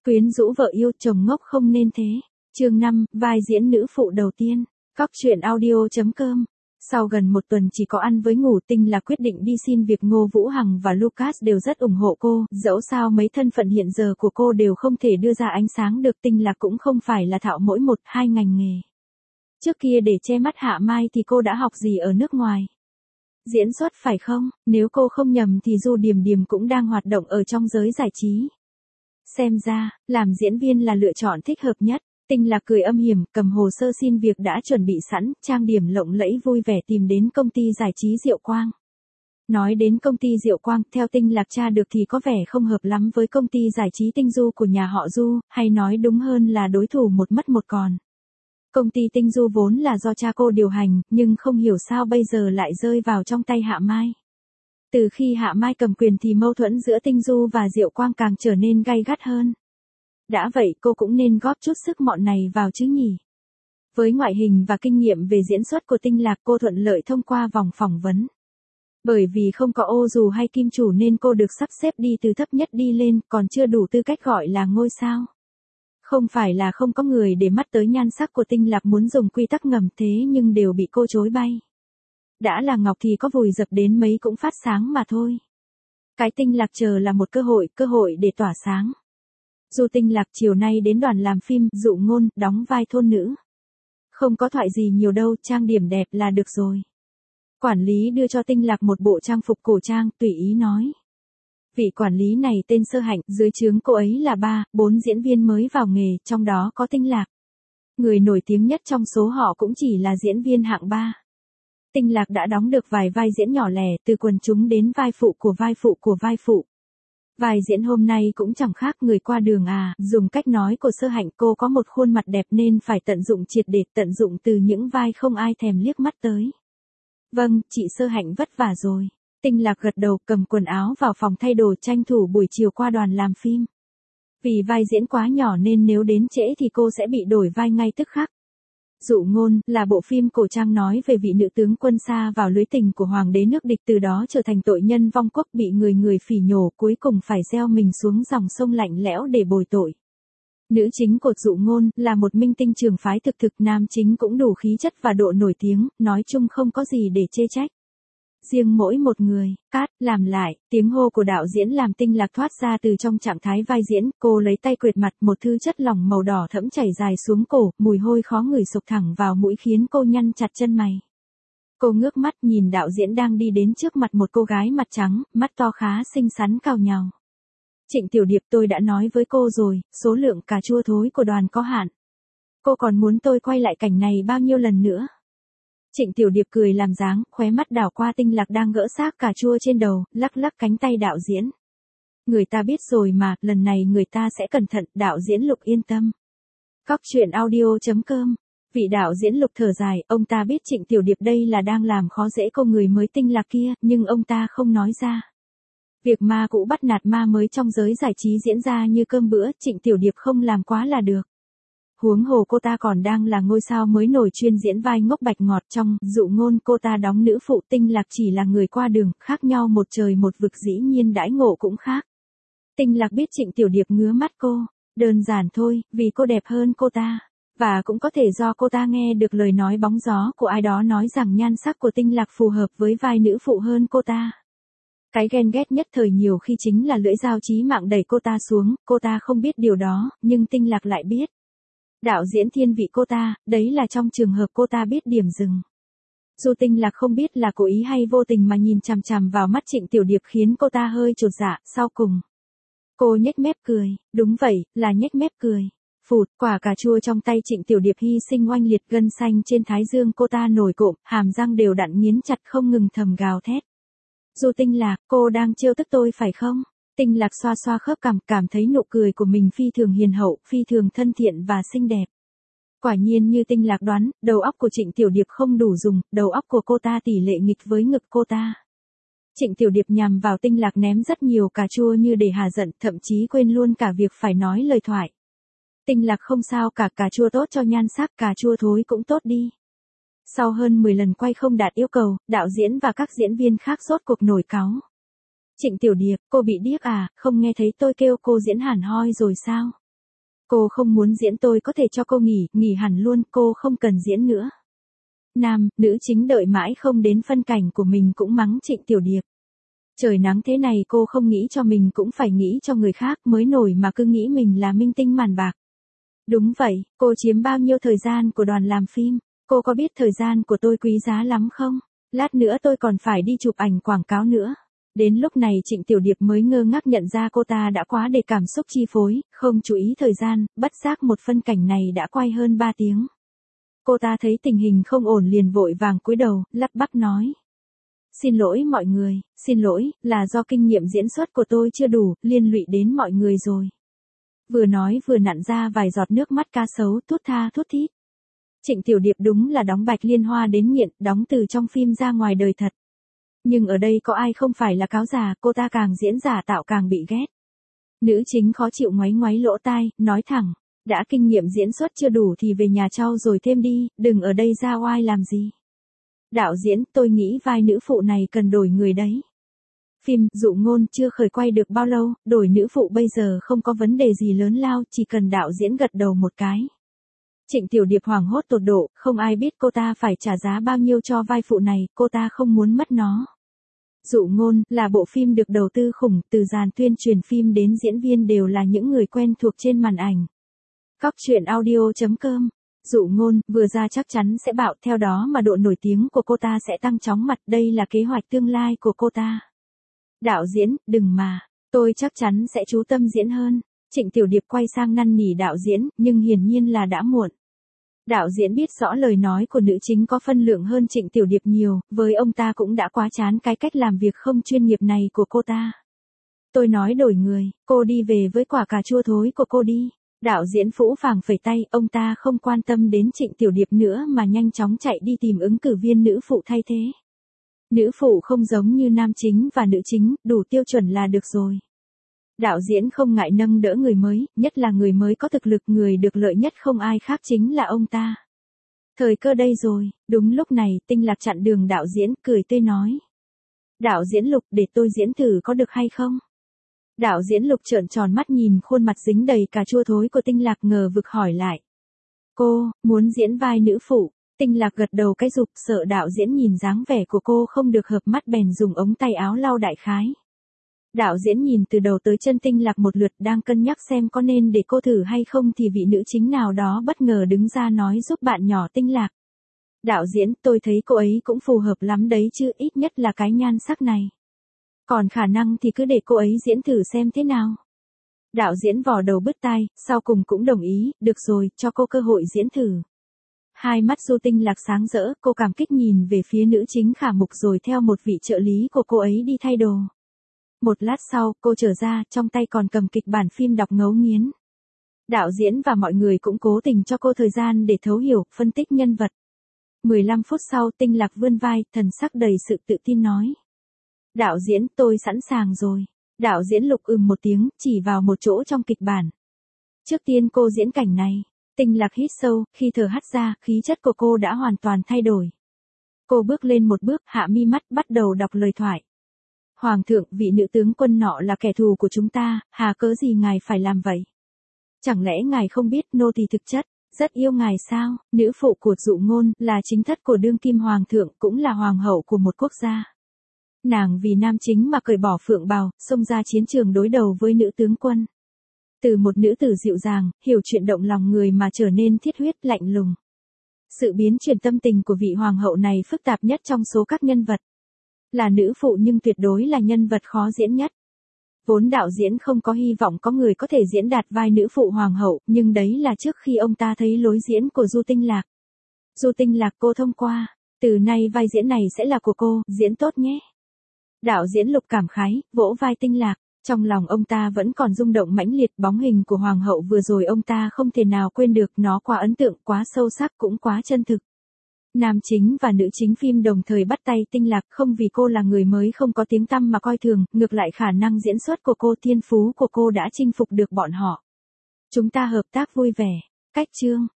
Quyến rũ vợ yêu, chồng ngốc không nên thế. Chương 5, vai diễn nữ phụ đầu tiên. Cóc truyện audio.com. Sau gần một tuần chỉ có ăn với ngủ, Tinh Lạc quyết định đi xin việc. Ngô Vũ Hằng và Lucas đều rất ủng hộ cô, dẫu sao mấy thân phận hiện giờ của cô đều không thể đưa ra ánh sáng được. Tinh Lạc cũng không phải là thạo mỗi một, hai ngành nghề. Trước kia để che mắt Hạ Mai thì cô đã học gì ở nước ngoài? Diễn xuất phải không? Nếu cô không nhầm thì Du Điềm Điềm cũng đang hoạt động ở trong giới giải trí. Xem ra, làm diễn viên là lựa chọn thích hợp nhất. Tinh Lạc cười âm hiểm, cầm hồ sơ xin việc đã chuẩn bị sẵn, trang điểm lộng lẫy vui vẻ tìm đến công ty giải trí Diệu Quang. Nói đến công ty Diệu Quang, theo Tinh Lạc tra được thì có vẻ không hợp lắm với công ty giải trí Tinh Du của nhà họ Du, hay nói đúng hơn là đối thủ một mất một còn. Công ty Tinh Du vốn là do cha cô điều hành, nhưng không hiểu sao bây giờ lại rơi vào trong tay Hạ Mai. Từ khi Hạ Mai cầm quyền thì mâu thuẫn giữa Tinh Du và Diệu Quang càng trở nên gay gắt hơn. Đã vậy cô cũng nên góp chút sức mọn này vào chứ nhỉ. Với ngoại hình và kinh nghiệm về diễn xuất của Tinh Lạc, cô thuận lợi thông qua vòng phỏng vấn. Bởi vì không có ô dù hay kim chủ nên cô được sắp xếp đi từ thấp nhất đi lên, còn chưa đủ tư cách gọi là ngôi sao. Không phải là không có người để mắt tới nhan sắc của Tinh Lạc muốn dùng quy tắc ngầm, thế nhưng đều bị cô chối bay. Đã là ngọc thì có vùi dập đến mấy cũng phát sáng mà thôi. Cái Tinh Lạc chờ là một cơ hội để tỏa sáng. Dù Tinh Lạc chiều nay đến đoàn làm phim Dụ Ngôn, đóng vai thôn nữ. Không có thoại gì nhiều đâu, trang điểm đẹp là được rồi. Quản lý đưa cho Tinh Lạc một bộ trang phục cổ trang, tùy ý nói. Vị quản lý này tên Sơ Hạnh, dưới trướng cô ấy là 4 diễn viên mới vào nghề, trong đó có Tinh Lạc. Người nổi tiếng nhất trong số họ cũng chỉ là diễn viên hạng 3. Tinh Lạc đã đóng được vài vai diễn nhỏ lẻ, từ quần chúng đến vai phụ của vai phụ. Vai diễn hôm nay cũng chẳng khác người qua đường à, dùng cách nói của Sơ Hạnh, cô có một khuôn mặt đẹp nên phải tận dụng triệt để, tận dụng từ những vai không ai thèm liếc mắt tới. Vâng, chị Sơ Hạnh vất vả rồi. Tinh Lạc gật đầu, cầm quần áo vào phòng thay đồ, tranh thủ buổi chiều qua đoàn làm phim. Vì vai diễn quá nhỏ nên nếu đến trễ thì cô sẽ bị đổi vai ngay tức khắc. Dụ Ngôn là bộ phim cổ trang nói về vị nữ tướng quân sa vào lưới tình của hoàng đế nước địch, từ đó trở thành tội nhân vong quốc, bị người phỉ nhổ, cuối cùng phải gieo mình xuống dòng sông lạnh lẽo để bồi tội. Nữ chính của Dụ Ngôn là một minh tinh trường phái thực, nam chính cũng đủ khí chất và độ nổi tiếng, nói chung không có gì để chê trách. Riêng mỗi một người, cát, làm lại, tiếng hô của đạo diễn làm Tinh Lạc thoát ra từ trong trạng thái vai diễn, cô lấy tay quệt mặt, một thứ chất lỏng màu đỏ thẫm chảy dài xuống cổ, mùi hôi khó ngửi sộc thẳng vào mũi khiến cô nhăn chặt chân mày. Cô ngước mắt nhìn đạo diễn đang đi đến trước mặt, một cô gái mặt trắng, mắt to khá xinh xắn cào nhào. Trịnh Tiểu Điệp, tôi đã nói với cô rồi, số lượng cà chua thối của đoàn có hạn. Cô còn muốn tôi quay lại cảnh này bao nhiêu lần nữa? Trịnh Tiểu Điệp cười làm dáng, khóe mắt đảo qua Tinh Lạc đang gỡ xác cà chua trên đầu, lắc lắc cánh tay đạo diễn. Người ta biết rồi mà, lần này người ta sẽ cẩn thận, đạo diễn Lục yên tâm. Cóc truyện audio.com. Vị đạo diễn Lục thở dài, ông ta biết Trịnh Tiểu Điệp đây là đang làm khó dễ cô người mới Tinh Lạc kia, nhưng ông ta không nói ra. Việc ma cũ bắt nạt ma mới trong giới giải trí diễn ra như cơm bữa, Trịnh Tiểu Điệp không làm quá là được. Huống hồ cô ta còn đang là ngôi sao mới nổi chuyên diễn vai ngốc bạch ngọt, trong Dụ Ngôn cô ta đóng nữ phụ, Tinh Lạc chỉ là người qua đường, khác nhau một trời một vực, dĩ nhiên đãi ngộ cũng khác. Tinh Lạc biết Trịnh Tiểu Điệp ngứa mắt cô, đơn giản thôi, vì cô đẹp hơn cô ta, và cũng có thể do cô ta nghe được lời nói bóng gió của ai đó nói rằng nhan sắc của Tinh Lạc phù hợp với vai nữ phụ hơn cô ta. Cái ghen ghét nhất thời nhiều khi chính là lưỡi dao chí mạng đẩy cô ta xuống, cô ta không biết điều đó, nhưng Tinh Lạc lại biết. Đạo diễn thiên vị cô ta, đấy là trong trường hợp cô ta biết điểm dừng. Dù Tinh Lạc không biết là cố ý hay vô tình mà nhìn chằm chằm vào mắt Trịnh Tiểu Điệp khiến cô ta hơi chột dạ, sau cùng. Cô nhếch mép cười, đúng vậy, là nhếch mép cười. Phụt, quả cà chua trong tay Trịnh Tiểu Điệp hy sinh oanh liệt, gân xanh trên thái dương cô ta nổi cộm, hàm răng đều đặn nghiến chặt không ngừng thầm gào thét. Dù Tinh Lạc, cô đang trêu tức tôi phải không? Tinh Lạc xoa xoa khớp cằm, cảm thấy nụ cười của mình phi thường hiền hậu, phi thường thân thiện và xinh đẹp. Quả nhiên như Tinh Lạc đoán, đầu óc của Trịnh Tiểu Điệp không đủ dùng, đầu óc của cô ta tỷ lệ nghịch với ngực cô ta. Trịnh Tiểu Điệp nhằm vào Tinh Lạc ném rất nhiều cà chua như để hà giận, thậm chí quên luôn cả việc phải nói lời thoại. Tinh Lạc không sao cả, cà chua tốt cho nhan sắc, cà chua thối cũng tốt đi. Sau hơn 10 lần quay không đạt yêu cầu, đạo diễn và các diễn viên khác rốt cuộc nổi cáu. Trịnh Tiểu Điệp, cô bị điếc à, không nghe thấy tôi kêu cô diễn hẳn hoi rồi sao? Cô không muốn diễn tôi có thể cho cô nghỉ hẳn luôn, cô không cần diễn nữa. Nam, nữ chính đợi mãi không đến phân cảnh của mình cũng mắng Trịnh Tiểu Điệp. Trời nắng thế này cô không nghĩ cho mình cũng phải nghĩ cho người khác mới nổi mà cứ nghĩ mình là minh tinh màn bạc. Đúng vậy, cô chiếm bao nhiêu thời gian của đoàn làm phim, cô có biết thời gian của tôi quý giá lắm không? Lát nữa tôi còn phải đi chụp ảnh quảng cáo nữa. Đến lúc này Trịnh Tiểu Điệp mới ngơ ngác nhận ra cô ta đã quá để cảm xúc chi phối, không chú ý thời gian, bất giác một phân cảnh này đã quay hơn 3 tiếng. Cô ta thấy tình hình không ổn liền vội vàng cúi đầu, lắp bắp nói. Xin lỗi mọi người, xin lỗi, là do kinh nghiệm diễn xuất của tôi chưa đủ, liên lụy đến mọi người rồi. Vừa nói vừa nặn ra vài giọt nước mắt cá sấu thút tha thút thít. Trịnh Tiểu Điệp đúng là đóng Bạch Liên Hoa đến nghiện, đóng từ trong phim ra ngoài đời thật. Nhưng ở đây có ai không phải là cáo già, cô ta càng diễn giả tạo càng bị ghét. Nữ chính khó chịu ngoáy ngoáy lỗ tai, nói thẳng, đã kinh nghiệm diễn xuất chưa đủ thì về nhà trau rồi thêm đi, đừng ở đây ra oai làm gì. Đạo diễn, tôi nghĩ vai nữ phụ này cần đổi người đấy. Phim Dụ Ngôn chưa khởi quay được bao lâu, đổi nữ phụ bây giờ không có vấn đề gì lớn lao, chỉ cần đạo diễn gật đầu một cái. Trịnh Tiểu Điệp hoảng hốt tột độ, không ai biết cô ta phải trả giá bao nhiêu cho vai phụ này, cô ta không muốn mất nó. Dụ Ngôn là bộ phim được đầu tư khủng, từ dàn tuyên truyền phim đến diễn viên đều là những người quen thuộc trên màn ảnh. Cóc truyện audio.com. Dụ Ngôn vừa ra chắc chắn sẽ bạo, theo đó mà độ nổi tiếng của cô ta sẽ tăng chóng mặt, đây là kế hoạch tương lai của cô ta. Đạo diễn, đừng mà, tôi chắc chắn sẽ chú tâm diễn hơn. Trịnh Tiểu Điệp quay sang năn nỉ đạo diễn, nhưng hiển nhiên là đã muộn. Đạo diễn biết rõ lời nói của nữ chính có phân lượng hơn Trịnh Tiểu Điệp nhiều, với ông ta cũng đã quá chán cái cách làm việc không chuyên nghiệp này của cô ta. Tôi nói đổi người, cô đi về với quả cà chua thối của cô đi. Đạo diễn phũ phàng phẩy tay, ông ta không quan tâm đến Trịnh Tiểu Điệp nữa mà nhanh chóng chạy đi tìm ứng cử viên nữ phụ thay thế. Nữ phụ không giống như nam chính và nữ chính, đủ tiêu chuẩn là được rồi. Đạo diễn không ngại nâng đỡ người mới, nhất là người mới có thực lực, người được lợi nhất không ai khác chính là ông ta. Thời cơ đây rồi, đúng lúc này, Tinh Lạc chặn đường đạo diễn, cười tươi nói. Đạo diễn Lục, để tôi diễn thử có được hay không? Đạo diễn Lục trợn tròn mắt nhìn khuôn mặt dính đầy cà chua thối của Tinh Lạc ngờ vực hỏi lại. Cô, muốn diễn vai nữ phụ? Tinh Lạc gật đầu cái rụp, sợ đạo diễn nhìn dáng vẻ của cô không được hợp mắt bèn dùng ống tay áo lau đại khái. Đạo diễn nhìn từ đầu tới chân Tinh Lạc một lượt, đang cân nhắc xem có nên để cô thử hay không thì vị nữ chính nào đó bất ngờ đứng ra nói giúp bạn nhỏ Tinh Lạc. Đạo diễn, tôi thấy cô ấy cũng phù hợp lắm đấy chứ, ít nhất là cái nhan sắc này. Còn khả năng thì cứ để cô ấy diễn thử xem thế nào. Đạo diễn vò đầu bứt tai, sau cùng cũng đồng ý, được rồi, cho cô cơ hội diễn thử. Hai mắt Du Tinh Lạc sáng rỡ, cô cảm kích nhìn về phía nữ chính Khả Mục rồi theo một vị trợ lý của cô ấy đi thay đồ. Một lát sau, cô trở ra, trong tay còn cầm kịch bản phim đọc ngấu nghiến. Đạo diễn và mọi người cũng cố tình cho cô thời gian để thấu hiểu, phân tích nhân vật. 15 phút sau, Tinh Lạc vươn vai, thần sắc đầy sự tự tin nói. Đạo diễn, tôi sẵn sàng rồi. Đạo diễn Lục một tiếng, chỉ vào một chỗ trong kịch bản. Trước tiên cô diễn cảnh này. Tinh Lạc hít sâu, khi thở hắt ra, khí chất của cô đã hoàn toàn thay đổi. Cô bước lên một bước, hạ mi mắt, bắt đầu đọc lời thoại. Hoàng thượng, vị nữ tướng quân nọ là kẻ thù của chúng ta, hà cớ gì ngài phải làm vậy? Chẳng lẽ ngài không biết nô tỳ thực chất rất yêu ngài sao? Nữ phụ của Dụ Ngôn là chính thất của đương kim hoàng thượng, cũng là hoàng hậu của một quốc gia. Nàng vì nam chính mà cởi bỏ phượng bào, xông ra chiến trường đối đầu với nữ tướng quân. Từ một nữ tử dịu dàng, hiểu chuyện động lòng người mà trở nên thiết huyết, lạnh lùng. Sự biến chuyển tâm tình của vị hoàng hậu này phức tạp nhất trong số các nhân vật. Là nữ phụ nhưng tuyệt đối là nhân vật khó diễn nhất. Vốn đạo diễn không có hy vọng có người có thể diễn đạt vai nữ phụ hoàng hậu, nhưng đấy là trước khi ông ta thấy lối diễn của Du Tinh Lạc. Du Tinh Lạc, cô thông qua. Từ nay vai diễn này sẽ là của cô, diễn tốt nhé. Đạo diễn Lục cảm khái, vỗ vai Tinh Lạc. Trong lòng ông ta vẫn còn rung động mãnh liệt, bóng hình của hoàng hậu vừa rồi ông ta không thể nào quên được, nó quá ấn tượng, quá sâu sắc, cũng quá chân thực. Nam chính và nữ chính phim đồng thời bắt tay Tinh Lạc, không vì cô là người mới không có tiếng tăm mà coi thường, ngược lại khả năng diễn xuất của cô, thiên phú của cô đã chinh phục được bọn họ. Chúng ta hợp tác vui vẻ. Cách chương